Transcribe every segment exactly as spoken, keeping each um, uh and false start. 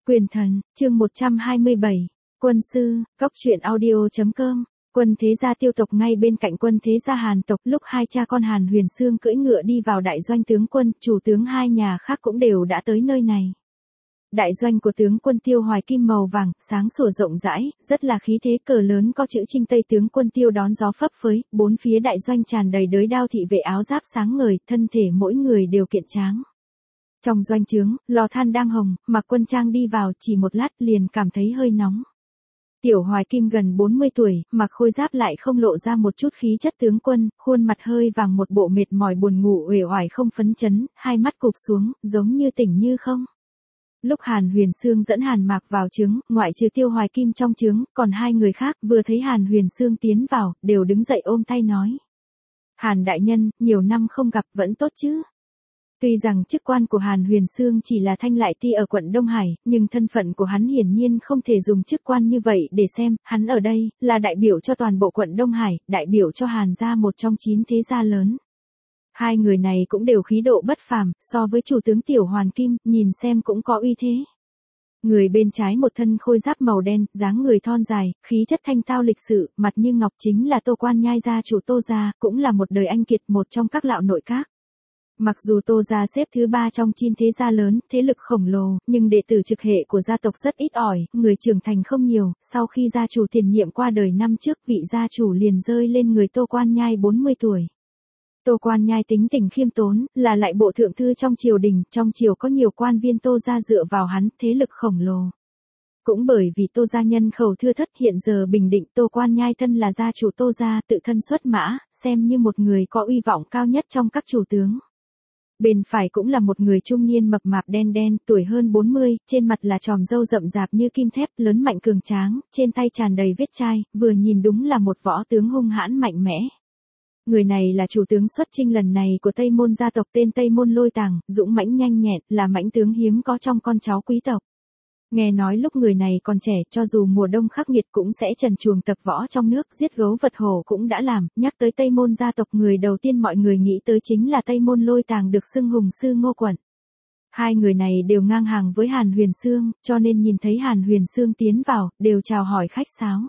Quyền thần, chương một trăm hai mươi bảy, quân sư, cóc truyện audio.com, quân thế gia tiêu tộc ngay bên cạnh quân thế gia Hàn tộc. Lúc hai cha con Hàn Huyền Xương cưỡi ngựa đi vào đại doanh tướng quân, chủ tướng hai nhà khác cũng đều đã tới nơi này. Đại doanh của tướng quân Tiêu Hoài Kim màu vàng, sáng sủa rộng rãi, rất là khí thế, cờ lớn có chữ Trinh Tây tướng quân Tiêu đón gió phấp phới, bốn phía đại doanh tràn đầy đới đao thị vệ áo giáp sáng ngời, thân thể mỗi người đều kiện tráng. Trong doanh trướng, lò than đang hồng, Mặc Quân Trang đi vào chỉ một lát liền cảm thấy hơi nóng. Tiểu Hoài Kim gần bốn mươi tuổi, mặc khôi giáp lại không lộ ra một chút khí chất tướng quân, khuôn mặt hơi vàng, một bộ mệt mỏi buồn ngủ uể oải không phấn chấn, hai mắt cụp xuống, giống như tỉnh như không. Lúc Hàn Huyền Xương dẫn Hàn Mạc vào trướng, ngoại trừ Tiêu Hoài Kim trong trướng, còn hai người khác vừa thấy Hàn Huyền Xương tiến vào, đều đứng dậy ôm tay nói: Hàn đại nhân, nhiều năm không gặp, vẫn tốt chứ? Tuy rằng chức quan của Hàn Huyền Xương chỉ là thanh lại ti ở quận Đông Hải, nhưng thân phận của hắn hiển nhiên không thể dùng chức quan như vậy để xem, hắn ở đây, là đại biểu cho toàn bộ quận Đông Hải, đại biểu cho Hàn gia một trong chín thế gia lớn. Hai người này cũng đều khí độ bất phàm, so với chủ tướng Tiểu Hoàn Kim, nhìn xem cũng có uy thế. Người bên trái một thân khôi giáp màu đen, dáng người thon dài, khí chất thanh tao lịch sự, mặt như ngọc, chính là Tô Quan Nhai gia chủ Tô gia, cũng là một đời anh kiệt, một trong các lão nội các. Mặc dù Tô gia xếp thứ ba trong chín thế gia lớn, thế lực khổng lồ, nhưng đệ tử trực hệ của gia tộc rất ít ỏi, người trưởng thành không nhiều, sau khi gia chủ tiền nhiệm qua đời năm trước, vị gia chủ liền rơi lên người Tô Quan Nhai bốn mươi tuổi. Tô Quan Nhai tính tình khiêm tốn, là lại bộ thượng thư trong triều đình, trong triều có nhiều quan viên Tô gia dựa vào hắn, thế lực khổng lồ. Cũng bởi vì Tô gia nhân khẩu thưa thất, hiện giờ bình định, Tô Quan Nhai thân là gia chủ Tô gia, tự thân xuất mã, xem như một người có uy vọng cao nhất trong các chủ tướng. Bên phải cũng là một người trung niên mập mạp đen đen, tuổi hơn bốn mươi, trên mặt là tròm râu rậm rạp như kim thép, lớn mạnh cường tráng, trên tay tràn đầy vết chai, vừa nhìn đúng là một võ tướng hung hãn mạnh mẽ. Người này là chủ tướng xuất chinh lần này của Tây Môn gia tộc, tên Tây Môn Lôi Tàng, dũng mãnh nhanh nhẹn, là mãnh tướng hiếm có trong con cháu quý tộc. Nghe nói lúc người này còn trẻ, cho dù mùa đông khắc nghiệt cũng sẽ trần truồng tập võ trong nước, giết gấu vật hổ cũng đã làm. Nhắc tới Tây Môn gia tộc, người đầu tiên mọi người nghĩ tới chính là Tây Môn Lôi Tàng, được xưng hùng sư Ngô Quận. Hai người này đều ngang hàng với Hàn Huyền Xương, cho nên nhìn thấy Hàn Huyền Xương tiến vào, đều chào hỏi khách sáo.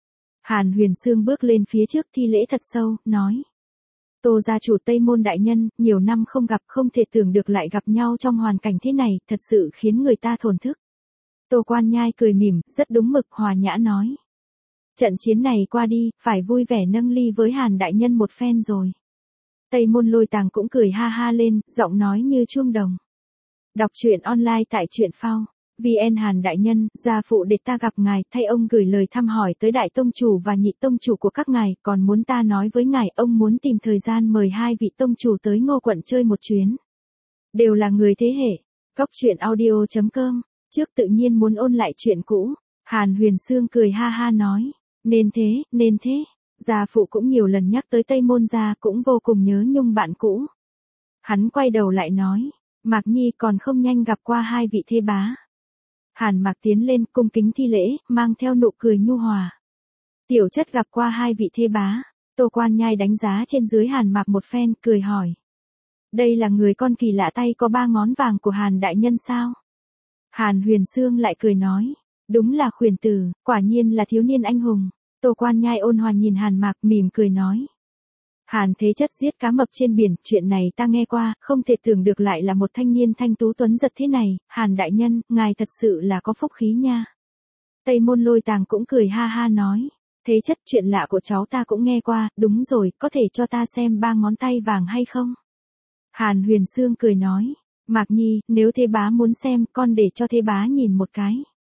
Hàn Huyền Xương bước lên phía trước thi lễ thật sâu, nói: Tô gia chủ Tây Môn đại nhân, nhiều năm không gặp, không thể tưởng được lại gặp nhau trong hoàn cảnh thế này, thật sự khiến người ta thổn thức. Tô Quan Nhai cười mỉm, rất đúng mực, hòa nhã nói: Trận chiến này qua đi, phải vui vẻ nâng ly với Hàn đại nhân một phen rồi. Tây Môn Lôi Tàng cũng cười ha ha lên, giọng nói như chuông đồng. Đọc truyện online tại truyện phao. vn Hàn đại nhân, gia phụ để ta gặp ngài, thay ông gửi lời thăm hỏi tới đại tông chủ và nhị tông chủ của các ngài, còn muốn ta nói với ngài, ông muốn tìm thời gian mời hai vị tông chủ tới Ngô quận chơi một chuyến. Đều là người thế hệ. Cóc truyện audio.com, trước tự nhiên muốn ôn lại chuyện cũ. Hàn Huyền Xương cười ha ha nói: Nên thế, nên thế. Gia phụ cũng nhiều lần nhắc tới Tây Môn gia, cũng vô cùng nhớ nhung bạn cũ. Hắn quay đầu lại nói: Mạc Nhi còn không nhanh gặp qua hai vị thê bá. Hàn Mạc tiến lên, cung kính thi lễ, mang theo nụ cười nhu hòa. Tiểu chất gặp qua hai vị thê bá. Tô Quan Nhai đánh giá trên dưới Hàn Mạc một phen, cười hỏi: Đây là người con kỳ lạ tay có ba ngón vàng của Hàn đại nhân sao? Hàn Huyền Xương lại cười nói: Đúng là khuyển tử, quả nhiên là thiếu niên anh hùng. Tô Quan Nhai ôn hòa nhìn Hàn Mạc, mỉm cười nói: Hàn thế chất giết cá mập trên biển, chuyện này ta nghe qua, không thể tưởng được lại là một thanh niên thanh tú tuấn giật thế này. Hàn đại nhân, ngài thật sự là có phúc khí nha. Tây Môn Lôi Tàng cũng cười ha ha nói: Thế chất, chuyện lạ của cháu ta cũng nghe qua, đúng rồi, có thể cho ta xem ba ngón tay vàng hay không? Hàn Huyền Xương cười nói: Mạc Nhi, nếu thê bá muốn xem, con để cho thê bá nhìn một cái.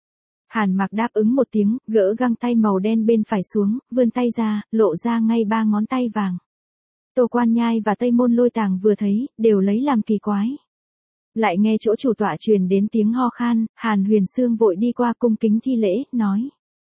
Hàn Mạc đáp ứng một tiếng, gỡ găng tay màu đen bên phải xuống, vươn tay ra, lộ ra ngay ba ngón tay vàng. Tô Quan Nhai và Tây Môn Lôi Tàng vừa thấy, đều lấy làm kỳ quái. Lại nghe chỗ chủ tọa truyền đến tiếng ho khan, Hàn Huyền Xương vội đi qua cung kính thi lễ, nói: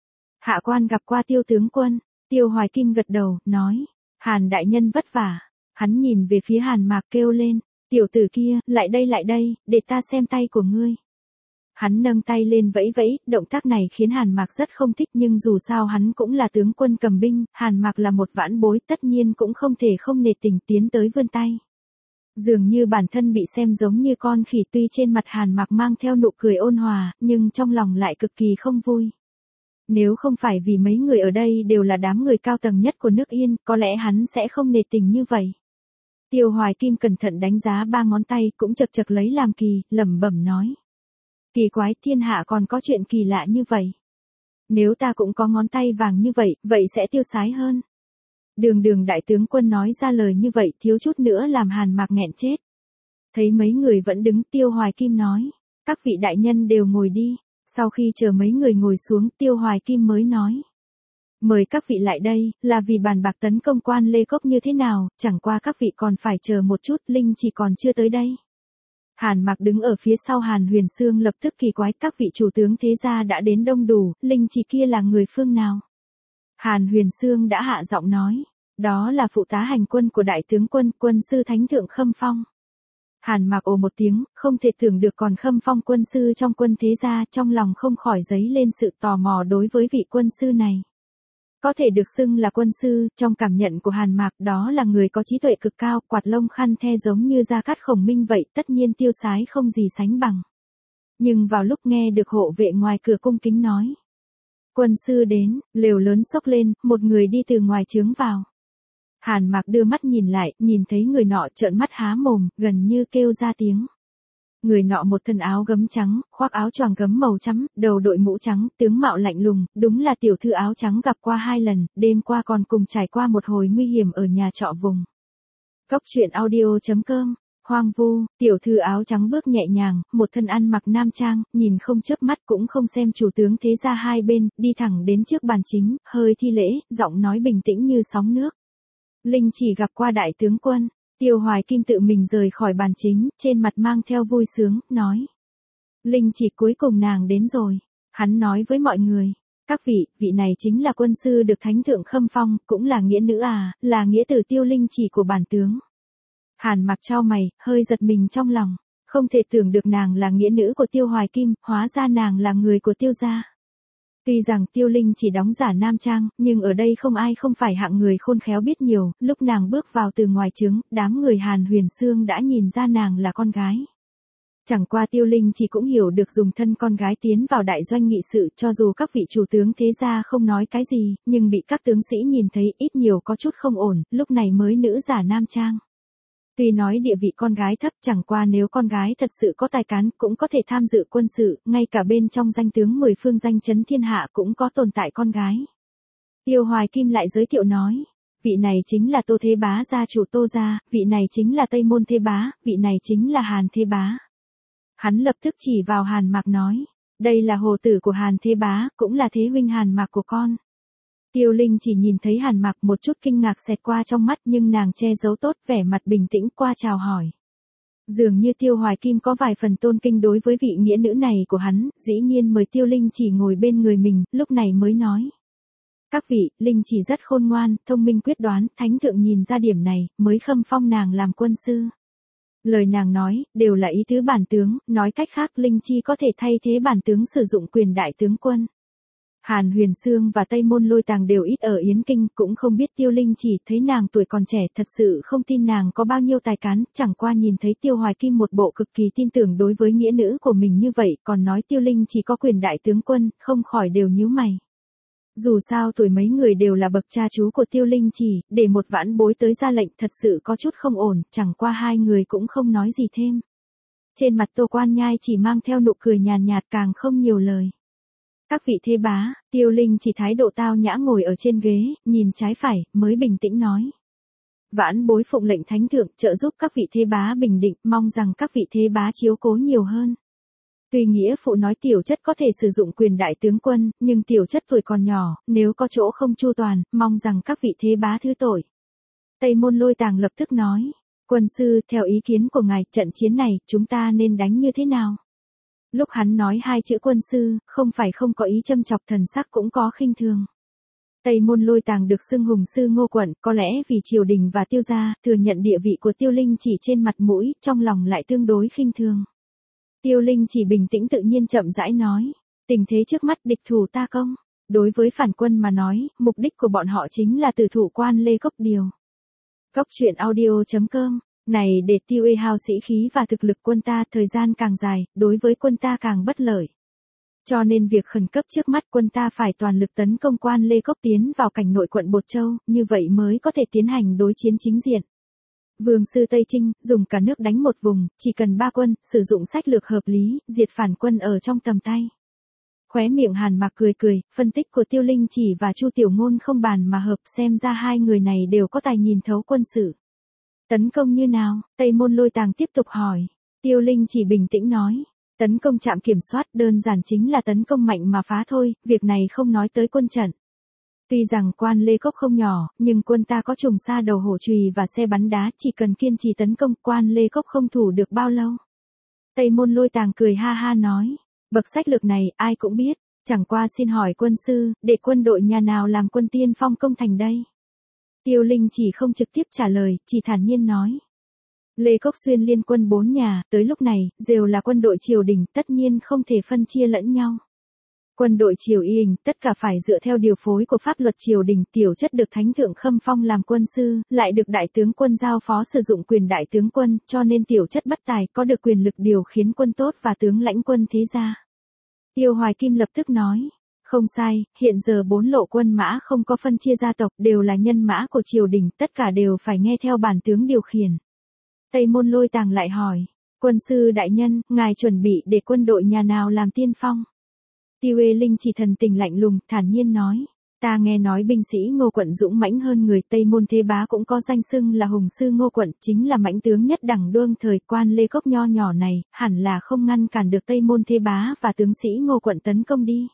Hạ quan gặp qua Tiêu tướng quân. Tiêu Hoài Kim gật đầu, nói: Hàn đại nhân vất vả. Hắn nhìn về phía Hàn Mạc kêu lên: Tiểu tử kia, lại đây lại đây, để ta xem tay của ngươi. Hắn nâng tay lên vẫy vẫy, động tác này khiến Hàn Mạc rất không thích, nhưng dù sao hắn cũng là tướng quân cầm binh, Hàn Mạc là một vãn bối, tất nhiên cũng không thể không nể tình tiến tới vươn tay. Dường như bản thân bị xem giống như con khỉ, tuy trên mặt Hàn Mặc mang theo nụ cười ôn hòa, nhưng trong lòng lại cực kỳ không vui. Nếu không phải vì mấy người ở đây đều là đám người cao tầng nhất của nước Yên, có lẽ hắn sẽ không nề tình như vậy. Tiêu Hoài Kim cẩn thận đánh giá ba ngón tay, cũng chật chật lấy làm kỳ, lẩm bẩm nói. Kỳ quái, thiên hạ còn có chuyện kỳ lạ như vậy. Nếu ta cũng có ngón tay vàng như vậy, vậy sẽ tiêu sái hơn. Đường đường đại tướng quân nói ra lời như vậy, thiếu chút nữa làm Hàn Mặc nghẹn chết. Thấy mấy người vẫn đứng, Tiêu Hoài Kim nói. Các vị đại nhân đều ngồi đi. Sau khi chờ mấy người ngồi xuống, Tiêu Hoài Kim mới nói. Mời các vị lại đây, là vì bàn bạc tấn công quan Lê Cốc như thế nào, chẳng qua các vị còn phải chờ một chút, Linh chỉ còn chưa tới đây. Hàn Mặc đứng ở phía sau Hàn Huyền Sương lập tức kỳ quái, các vị chủ tướng thế gia đã đến đông đủ, Linh chỉ kia là người phương nào? Hàn Huyền Sương đã hạ giọng nói, đó là phụ tá hành quân của đại tướng quân, quân sư Thánh Thượng Khâm Phong. Hàn Mặc ồ một tiếng, không thể tưởng được còn Khâm Phong quân sư trong quân thế gia, trong lòng không khỏi dấy lên sự tò mò đối với vị quân sư này. Có thể được xưng là quân sư, trong cảm nhận của Hàn Mặc đó là người có trí tuệ cực cao, quạt lông khăn the giống như Gia Cát Khổng Minh vậy, tất nhiên tiêu sái không gì sánh bằng. Nhưng vào lúc nghe được hộ vệ ngoài cửa cung kính nói. Quân sư đến, lều lớn xốc lên, một người đi từ ngoài trướng vào. Hàn Mặc đưa mắt nhìn lại, nhìn thấy người nọ trợn mắt há mồm, gần như kêu ra tiếng. Người nọ một thân áo gấm trắng, khoác áo choàng gấm màu trắng, đầu đội mũ trắng, tướng mạo lạnh lùng, đúng là tiểu thư áo trắng gặp qua hai lần, đêm qua còn cùng trải qua một hồi nguy hiểm ở nhà trọ vùng. Cốc truyện audio chấm com, hoang vu, tiểu thư áo trắng bước nhẹ nhàng, một thân ăn mặc nam trang, nhìn không chớp mắt cũng không xem chủ tướng thế gia hai bên, đi thẳng đến trước bàn chính, hơi thi lễ, giọng nói bình tĩnh như sóng nước. Linh chỉ gặp qua đại tướng quân. Tiêu Hoài Kim tự mình rời khỏi bàn chính, trên mặt mang theo vui sướng, nói. Linh chỉ cuối cùng nàng đến rồi. Hắn nói với mọi người. Các vị, vị này chính là quân sư được Thánh Thượng Khâm Phong, cũng là nghĩa nữ à, là nghĩa tử Tiêu Linh chỉ của bản tướng. Hàn Mặc chau mày, hơi giật mình trong lòng. Không thể tưởng được nàng là nghĩa nữ của Tiêu Hoài Kim, hóa ra nàng là người của Tiêu gia. Tuy rằng Tiêu Linh chỉ đóng giả nam trang, nhưng ở đây không ai không phải hạng người khôn khéo biết nhiều, lúc nàng bước vào từ ngoài trướng, đám người Hàn Huyền Sương đã nhìn ra nàng là con gái. Chẳng qua Tiêu Linh chỉ cũng hiểu được dùng thân con gái tiến vào đại doanh nghị sự, cho dù các vị chủ tướng thế gia không nói cái gì, nhưng bị các tướng sĩ nhìn thấy ít nhiều có chút không ổn, lúc này mới nữ giả nam trang. Tuy nói địa vị con gái thấp, chẳng qua nếu con gái thật sự có tài cán cũng có thể tham dự quân sự, ngay cả bên trong danh tướng mười phương danh chấn thiên hạ cũng có tồn tại con gái. Tiêu Hoài Kim lại giới thiệu nói, vị này chính là Tô Thế Bá gia chủ Tô gia, vị này chính là Tây Môn Thế Bá, vị này chính là Hàn Thế Bá. Hắn lập tức chỉ vào Hàn Mặc nói, đây là hồ tử của Hàn Thế Bá, cũng là thế huynh Hàn Mặc của con. Tiêu Linh chỉ nhìn thấy Hàn Mặc một chút kinh ngạc xẹt qua trong mắt nhưng nàng che giấu tốt vẻ mặt bình tĩnh qua chào hỏi. Dường như Tiêu Hoài Kim có vài phần tôn kinh đối với vị nghĩa nữ này của hắn, dĩ nhiên mời Tiêu Linh chỉ ngồi bên người mình, lúc này mới nói. Các vị, Linh chỉ rất khôn ngoan, thông minh quyết đoán, Thánh Thượng nhìn ra điểm này, mới khâm phong nàng làm quân sư. Lời nàng nói, đều là ý tứ bản tướng, nói cách khác Linh chi có thể thay thế bản tướng sử dụng quyền đại tướng quân. Hàn Huyền Sương và Tây Môn Lôi Tàng đều ít ở Yến Kinh, cũng không biết Tiêu Linh chỉ, thấy nàng tuổi còn trẻ thật sự không tin nàng có bao nhiêu tài cán, chẳng qua nhìn thấy Tiêu Hoài Kim một bộ cực kỳ tin tưởng đối với nghĩa nữ của mình như vậy, còn nói Tiêu Linh chỉ có quyền đại tướng quân, không khỏi đều nhíu mày. Dù sao tuổi mấy người đều là bậc cha chú của Tiêu Linh chỉ, để một vãn bối tới ra lệnh thật sự có chút không ổn, chẳng qua hai người cũng không nói gì thêm. Trên mặt Tô Quan Nhai chỉ mang theo nụ cười nhàn nhạt càng không nhiều lời. Các vị thế bá, Tiêu Linh chỉ thái độ tao nhã ngồi ở trên ghế, nhìn trái phải, mới bình tĩnh nói. Vãn bối phụng lệnh Thánh Thượng trợ giúp các vị thế bá bình định, mong rằng các vị thế bá chiếu cố nhiều hơn. Tuy nghĩa phụ nói tiểu chất có thể sử dụng quyền đại tướng quân, nhưng tiểu chất tuổi còn nhỏ, nếu có chỗ không chu toàn, mong rằng các vị thế bá thứ tội. Tây Môn Lôi Tàng lập tức nói, quân sư, theo ý kiến của ngài, trận chiến này, chúng ta nên đánh như thế nào? Lúc hắn nói hai chữ quân sư, không phải không có ý châm chọc, thần sắc cũng có khinh thường. Tây Môn Lôi Tàng được xưng hùng sư Ngô Quận, có lẽ vì triều đình và Tiêu gia, thừa nhận địa vị của Tiêu Linh chỉ trên mặt mũi, trong lòng lại tương đối khinh thường. Tiêu Linh chỉ bình tĩnh tự nhiên chậm rãi nói, tình thế trước mắt địch thủ ta công. Đối với phản quân mà nói, mục đích của bọn họ chính là tử thủ quan Lê Cốc Điều. Cốc truyện audio chấm com Này để tiêu ê hao sĩ khí và thực lực quân ta, thời gian càng dài, đối với quân ta càng bất lợi. Cho nên việc khẩn cấp trước mắt quân ta phải toàn lực tấn công Quan Lê Cốc tiến vào cảnh nội quận Bột Châu, như vậy mới có thể tiến hành đối chiến chính diện. Vương sư Tây Trinh, dùng cả nước đánh một vùng, chỉ cần ba quân, sử dụng sách lược hợp lý, diệt phản quân ở trong tầm tay. Khóe miệng Hàn Mạc cười cười, phân tích của Tiêu Linh Chỉ và Chu Tiểu Ngôn không bàn mà hợp, xem ra hai người này đều có tài nhìn thấu quân sự. Tấn công như nào? Tây Môn Lôi Tàng tiếp tục hỏi. Tiêu Linh Chỉ bình tĩnh nói. Tấn công trạm kiểm soát, đơn giản chính là tấn công mạnh mà phá thôi, việc này không nói tới quân trận. Tuy rằng Quan Lê Cốc không nhỏ, nhưng quân ta có trùng sa đầu hổ chùy và xe bắn đá, chỉ cần kiên trì tấn công, Quan Lê Cốc không thủ được bao lâu. Tây Môn Lôi Tàng cười ha ha nói, bậc sách lược này ai cũng biết, chẳng qua xin hỏi quân sư, để quân đội nhà nào làm quân tiên phong công thành đây? Tiêu Linh Chỉ không trực tiếp trả lời, chỉ thản nhiên nói. Lê Cốc Xuyên liên quân bốn nhà, tới lúc này, đều là quân đội triều đình, tất nhiên không thể phân chia lẫn nhau. Quân đội triều y hình, tất cả phải dựa theo điều phối của pháp luật triều đình, tiểu chất được thánh thượng khâm phong làm quân sư, lại được đại tướng quân giao phó sử dụng quyền đại tướng quân, cho nên tiểu chất bất tài, có được quyền lực điều khiến quân tốt và tướng lãnh quân thế gia. Tiêu Hoài Kim lập tức nói, không sai, hiện giờ bốn lộ quân mã không có phân chia gia tộc, đều là nhân mã của triều đình, tất cả đều phải nghe theo bản tướng điều khiển. Tây Môn Lôi Tàng lại hỏi, quân sư đại nhân, ngài chuẩn bị để quân đội nhà nào làm tiên phong? Tiêu Ê Linh chỉ thần tình lạnh lùng, thản nhiên nói, ta nghe nói binh sĩ Ngô quận dũng mãnh hơn người, Tây Môn Thế Bá cũng có danh xưng là hùng sư Ngô quận, chính là mãnh tướng nhất đẳng đương thời. Quan Lê Cốc nho nhỏ này, hẳn là không ngăn cản được Tây Môn Thế Bá và tướng sĩ Ngô quận tấn công đi.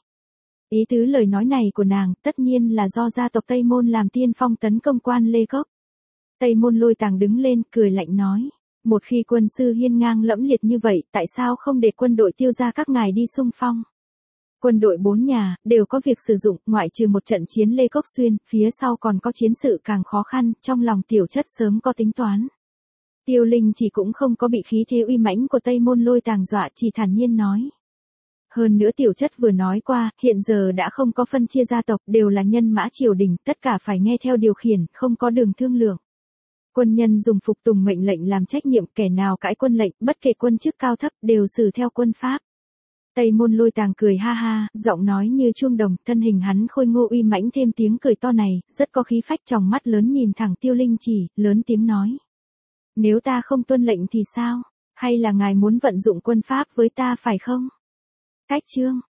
Ý tứ lời nói này của nàng, tất nhiên là do gia tộc Tây Môn làm tiên phong tấn công Quan Lê Cốc. Tây Môn Lôi Tàng đứng lên, cười lạnh nói, một khi quân sư hiên ngang lẫm liệt như vậy, tại sao không để quân đội Tiêu gia các ngài đi xung phong? Quân đội bốn nhà, đều có việc sử dụng, ngoại trừ một trận chiến Lê Cốc Xuyên, phía sau còn có chiến sự càng khó khăn, trong lòng tiểu chất sớm có tính toán. Tiêu Linh Chỉ cũng không có bị khí thế uy mãnh của Tây Môn Lôi Tàng dọa, chỉ thản nhiên nói. Hơn nữa tiểu chất vừa nói qua, hiện giờ đã không có phân chia gia tộc, đều là nhân mã triều đình, tất cả phải nghe theo điều khiển, không có đường thương lượng. Quân nhân dùng phục tùng mệnh lệnh làm trách nhiệm, kẻ nào cãi quân lệnh, bất kể quân chức cao thấp, đều xử theo quân pháp. Tây Môn Lôi Tàng cười ha ha, giọng nói như chuông đồng, thân hình hắn khôi ngô uy mãnh thêm tiếng cười to này, rất có khí phách, tròng mắt lớn nhìn thẳng Tiêu Linh Chỉ, lớn tiếng nói. Nếu ta không tuân lệnh thì sao? Hay là ngài muốn vận dụng quân pháp với ta phải không? Cách chương